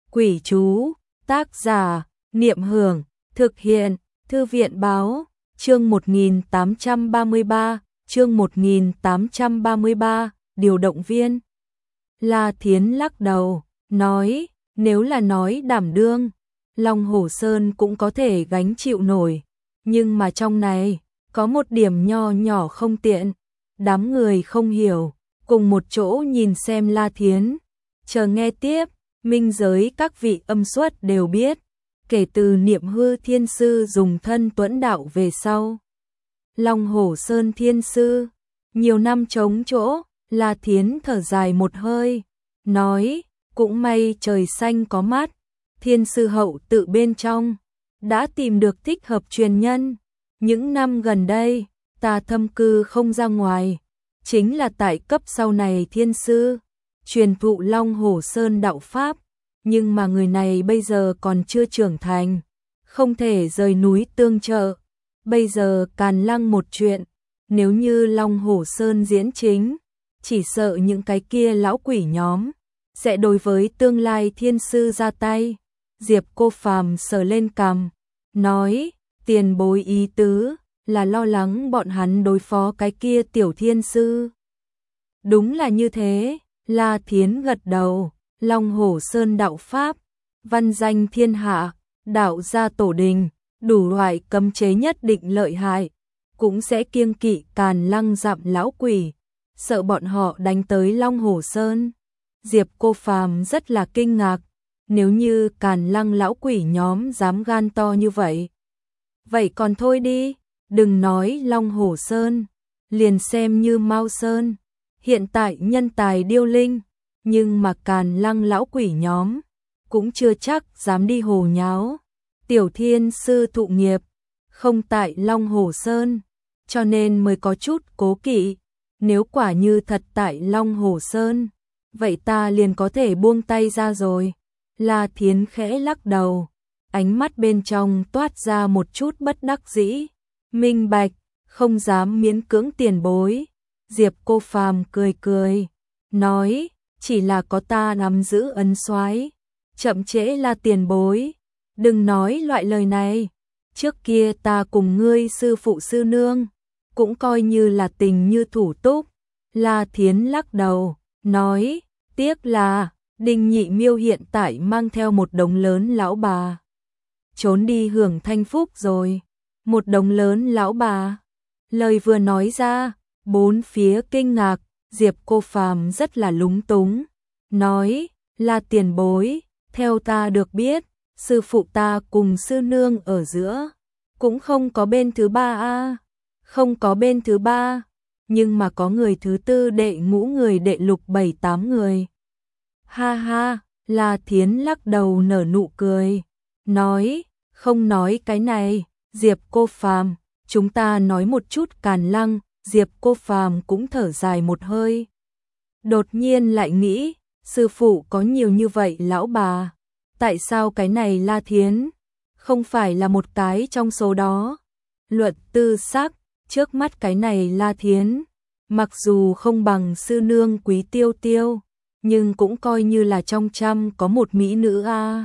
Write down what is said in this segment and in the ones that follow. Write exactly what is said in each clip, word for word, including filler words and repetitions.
Quỷ chú, tác giả, Niệm Hưởng, thực hiện, Thư viện báo, chương một nghìn tám trăm ba mươi ba, chương một nghìn tám trăm ba mươi ba, điều động viên. La Thiến lắc đầu, nói, nếu là nói đảm đương, Long Hổ Sơn cũng có thể gánh chịu nổi, nhưng mà trong này, có một điểm nho nhỏ không tiện, đám người không hiểu, cùng một chỗ nhìn xem La Thiến, chờ nghe tiếp. Minh giới các vị âm xuất đều biết, kể từ Niệm Hư Thiên Sư dùng thân tuẫn đạo về sau. Long Hổ Sơn Thiên Sư, nhiều năm trống chỗ, La Thiến thở dài một hơi, nói, cũng may trời xanh có mắt, Thiên Sư hậu tự bên trong, đã tìm được thích hợp truyền nhân. Những năm gần đây, ta thâm cư không ra ngoài, chính là tại cấp sau này Thiên Sư truyền thụ Long Hổ Sơn đạo pháp, nhưng mà người này bây giờ còn chưa trưởng thành, không thể rời núi tương trợ. Bây giờ Càn Lăng một chuyện, nếu như Long Hổ Sơn diễn chính, chỉ sợ những cái kia lão quỷ nhóm sẽ đối với tương lai Thiên Sư ra tay. Diệp Cô Phàm sờ lên cằm, nói, tiền bối ý tứ là lo lắng bọn hắn đối phó cái kia tiểu Thiên Sư. Đúng là như thế. La Thiến gật đầu, Long Hổ Sơn đạo pháp, văn danh thiên hạ, đạo gia tổ đình, đủ loại cấm chế nhất định lợi hại, cũng sẽ kiêng kỵ Càn Lăng dặm lão quỷ, sợ bọn họ đánh tới Long Hổ Sơn. Diệp Cô Phàm rất là kinh ngạc, nếu như Càn Lăng lão quỷ nhóm dám gan to như vậy. Vậy còn thôi đi, đừng nói Long Hổ Sơn, liền xem như Mao Sơn. Hiện tại nhân tài điêu linh, nhưng mà Càn Lăng lão quỷ nhóm cũng chưa chắc dám đi hồ nháo. Tiểu Thiên Sư thụ nghiệp không tại Long Hổ Sơn, cho nên mới có chút cố kỵ. Nếu quả như thật tại Long Hổ Sơn, vậy ta liền có thể buông tay ra rồi. La Thiến khẽ lắc đầu, ánh mắt bên trong toát ra một chút bất đắc dĩ. Minh bạch, không dám miễn cưỡng tiền bối. Diệp Cô Phàm cười cười, nói, chỉ là có ta nắm giữ ấn soái, chậm trễ là tiền bối, đừng nói loại lời này. Trước kia ta cùng ngươi sư phụ sư nương, cũng coi như là tình như thủ túc. La Thiến lắc đầu, nói, tiếc là, Đinh Nhị Miêu hiện tại mang theo một đống lớn lão bà, trốn đi hưởng thanh phúc rồi. Một đống lớn lão bà, lời vừa nói ra, bốn phía kinh ngạc. Diệp Cô Phàm rất là lúng túng, nói, là tiền bối, theo ta được biết, sư phụ ta cùng sư nương ở giữa, cũng không có bên thứ ba a, à. Không có bên thứ ba, nhưng mà có người thứ tư đệ ngũ người đệ lục bảy tám người. Ha ha, La Thiến lắc đầu nở nụ cười, nói, không nói cái này, Diệp Cô Phàm, chúng ta nói một chút Càn Lăng. Diệp Cô Phàm cũng thở dài một hơi. Đột nhiên lại nghĩ, sư phụ có nhiều như vậy lão bà, tại sao cái này La Thiến không phải là một cái trong số đó? Luận tư sắc, trước mắt cái này La Thiến, mặc dù không bằng sư nương Quý Tiêu Tiêu, nhưng cũng coi như là trong trăm có một mỹ nữ a. À.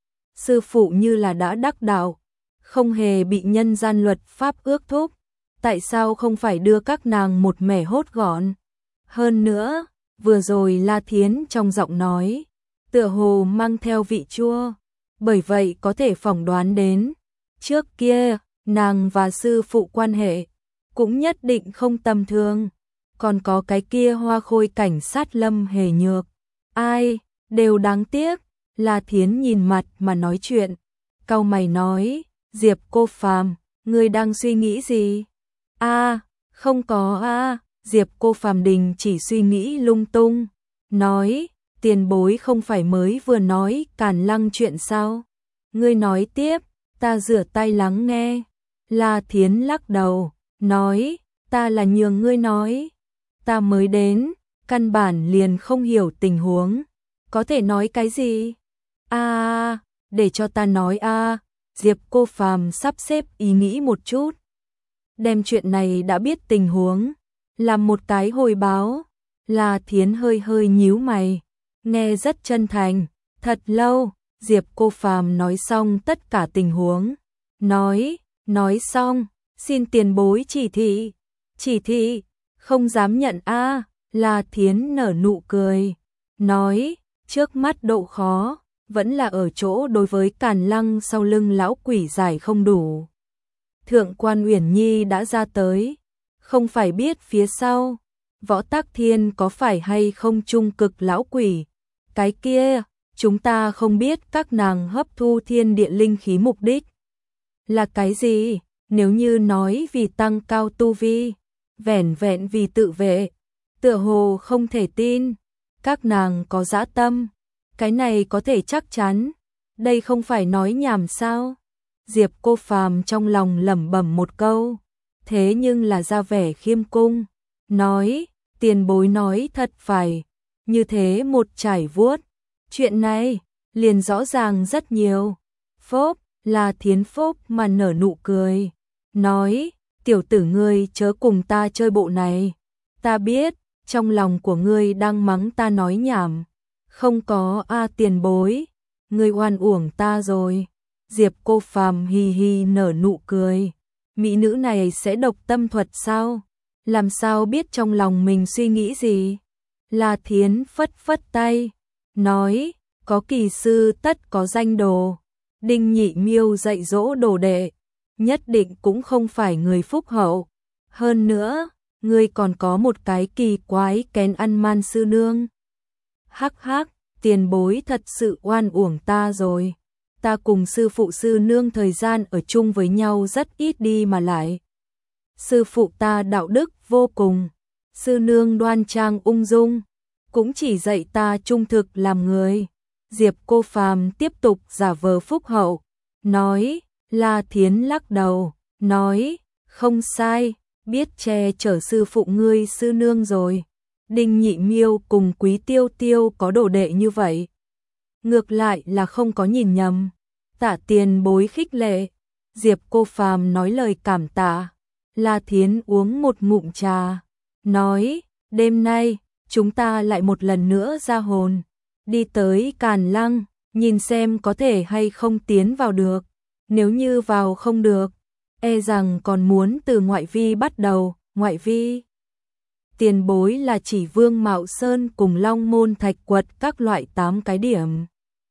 Sư phụ như là đã đắc đạo, không hề bị nhân gian luật pháp ước thúc. Tại sao không phải đưa các nàng một mẻ hốt gọn? Hơn nữa, vừa rồi La Thiến trong giọng nói, tựa hồ mang theo vị chua, bởi vậy có thể phỏng đoán đến, trước kia, nàng và sư phụ quan hệ, cũng nhất định không tầm thường. Còn có cái kia Hoa Khôi cảnh sát Lâm Hề Nhược, ai, đều đáng tiếc. La Thiến nhìn mặt mà nói chuyện, cau mày nói, Diệp Cô Phàm, ngươi đang suy nghĩ gì? A, à, không có a, à. Diệp Cô Phàm đình chỉ suy nghĩ lung tung, nói, tiền bối không phải mới vừa nói Càn Lăng chuyện sao? Ngươi nói tiếp, ta rửa tay lắng nghe. La Thiến lắc đầu, nói, ta là nhường ngươi nói, ta mới đến, căn bản liền không hiểu tình huống, có thể nói cái gì? A, à, để cho ta nói a. À. Diệp Cô Phàm sắp xếp ý nghĩ một chút, đem chuyện này đã biết tình huống, làm một cái hồi báo. La Thiến hơi hơi nhíu mày, nghe rất chân thành, thật lâu, Diệp Cô Phàm nói xong tất cả tình huống. Nói, nói xong, xin tiền bối chỉ thị. Chỉ thị, không dám nhận a. La Thiến nở nụ cười. Nói, trước mắt độ khó, vẫn là ở chỗ đối với Càn Lăng sau lưng lão quỷ giải không đủ. Thượng quan Uyển Nhi đã ra tới, không phải biết phía sau, Võ Tắc Thiên có phải hay không trung cực lão quỷ. Cái kia, chúng ta không biết các nàng hấp thu thiên địa linh khí mục đích là cái gì, nếu như nói vì tăng cao tu vi, vẻn vẹn vì tự vệ, tựa hồ không thể tin, các nàng có dã tâm, cái này có thể chắc chắn, đây không phải nói nhảm sao? Diệp Cô Phàm trong lòng lẩm bẩm một câu, thế nhưng là ra vẻ khiêm cung, nói, tiền bối nói thật phải, như thế một trải vuốt, chuyện này liền rõ ràng rất nhiều. Phốp, là Thiến phốp mà nở nụ cười, nói, tiểu tử ngươi chớ cùng ta chơi bộ này, ta biết, trong lòng của ngươi đang mắng ta nói nhảm, không có a tiền bối, ngươi oan uổng ta rồi. Diệp Cô Phàm hì hì nở nụ cười, mỹ nữ này sẽ độc tâm thuật sao? Làm sao biết trong lòng mình suy nghĩ gì? La Thiến phất phất tay, nói, có kỳ sư tất có danh đồ, Đinh Nhị Miêu dạy dỗ đồ đệ, nhất định cũng không phải người phúc hậu. Hơn nữa, ngươi còn có một cái kỳ quái kén ăn man sư nương. Hắc hắc, tiền bối thật sự oan uổng ta rồi. Ta cùng sư phụ sư nương thời gian ở chung với nhau rất ít đi mà lại. Sư phụ ta đạo đức vô cùng, sư nương đoan trang ung dung, cũng chỉ dạy ta trung thực làm người. Diệp Cô Phàm tiếp tục giả vờ phúc hậu, nói, La Thiến lắc đầu, nói, không sai, biết che chở sư phụ ngươi sư nương rồi. Đinh Nhị Miêu cùng Quý Tiêu Tiêu có đồ đệ như vậy. Ngược lại là không có nhìn nhầm. Tạ tiền bối khích lệ. Diệp Cô Phàm nói lời cảm tạ. La Thiến uống một ngụm trà, nói, đêm nay, chúng ta lại một lần nữa ra hồn, đi tới Càn Lăng, nhìn xem có thể hay không tiến vào được. Nếu như vào không được, e rằng còn muốn từ ngoại vi bắt đầu. Ngoại vi tiền bối là chỉ Vương Mạo Sơn cùng Long Môn Thạch Quật các loại tám cái điểm.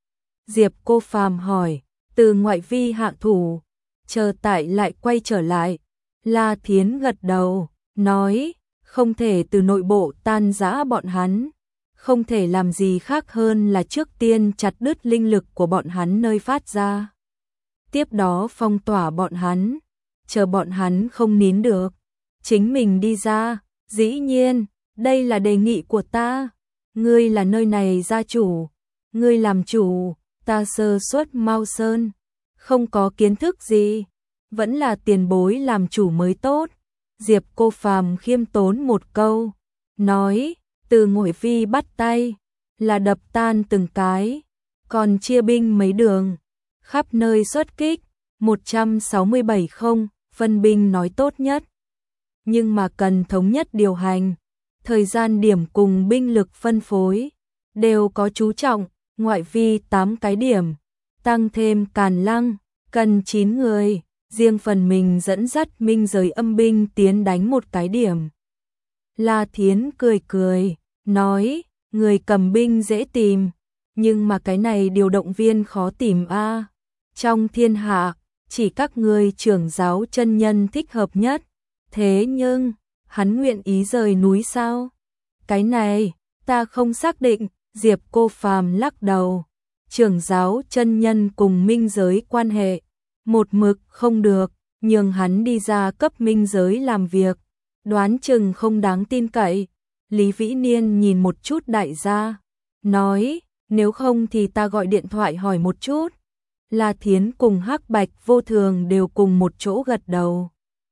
Diệp Cô Phàm hỏi, từ ngoại vi hạ thủ, chờ tại lại quay trở lại. La Thiến gật đầu, nói, không thể từ nội bộ tan rã bọn hắn, không thể làm gì khác hơn là trước tiên chặt đứt linh lực của bọn hắn nơi phát ra. Tiếp đó phong tỏa bọn hắn, chờ bọn hắn không nín được, chính mình đi ra. Dĩ nhiên, đây là đề nghị của ta, ngươi là nơi này gia chủ, ngươi làm chủ, ta sơ suất Mao Sơn, không có kiến thức gì, vẫn là tiền bối làm chủ mới tốt. Diệp Cô Phàm khiêm tốn một câu, nói, từ ngoại vi bắt tay, là đập tan từng cái, còn chia binh mấy đường, khắp nơi xuất kích, một trăm sáu mươi bảy không, phân binh nói tốt nhất. Nhưng mà cần thống nhất điều hành, thời gian điểm cùng binh lực phân phối, đều có chú trọng, ngoại vi tám cái điểm, tăng thêm Càn Lăng, cần chín người, riêng phần mình dẫn dắt minh giới âm binh tiến đánh một cái điểm. La Thiến cười cười, nói, người cầm binh dễ tìm, nhưng mà cái này điều động viên khó tìm a. Trong thiên hạ, chỉ các ngươi trưởng giáo chân nhân thích hợp nhất. Thế nhưng, hắn nguyện ý rời núi sao? Cái này, ta không xác định. Diệp Cô Phàm lắc đầu. Trưởng giáo chân nhân cùng minh giới quan hệ, một mực không được, nhường hắn đi ra cấp minh giới làm việc, đoán chừng không đáng tin cậy. Lý Vĩ Niên nhìn một chút đại gia, nói, nếu không thì ta gọi điện thoại hỏi một chút. La Thiến cùng Hắc Bạch Vô Thường đều cùng một chỗ gật đầu.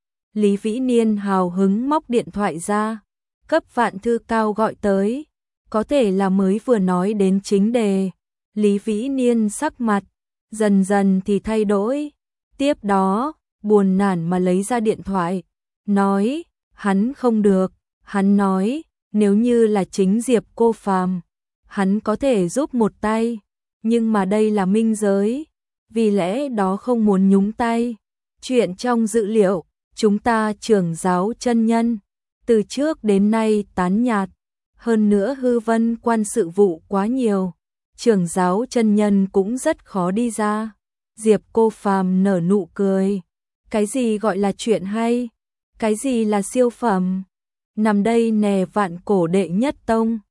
Lý Vĩ Niên hào hứng móc điện thoại ra, cấp Vạn Thư Cao gọi tới, có thể là mới vừa nói đến chính đề. Lý Vĩ Niên sắc mặt, dần dần thì thay đổi, tiếp đó, buồn nản mà lấy ra điện thoại, nói, hắn không được, hắn nói, nếu như là chính Diệp Cô Phàm, hắn có thể giúp một tay, nhưng mà đây là minh giới, vì lẽ đó không muốn nhúng tay. Chuyện trong dự liệu, chúng ta trưởng giáo chân nhân, từ trước đến nay tán nhạt, hơn nữa hư vân quan sự vụ quá nhiều, trưởng giáo chân nhân cũng rất khó đi ra. Diệp Cô Phàm nở nụ cười, cái gì gọi là chuyện hay, cái gì là siêu phẩm, nằm đây nè vạn cổ đệ nhất tông.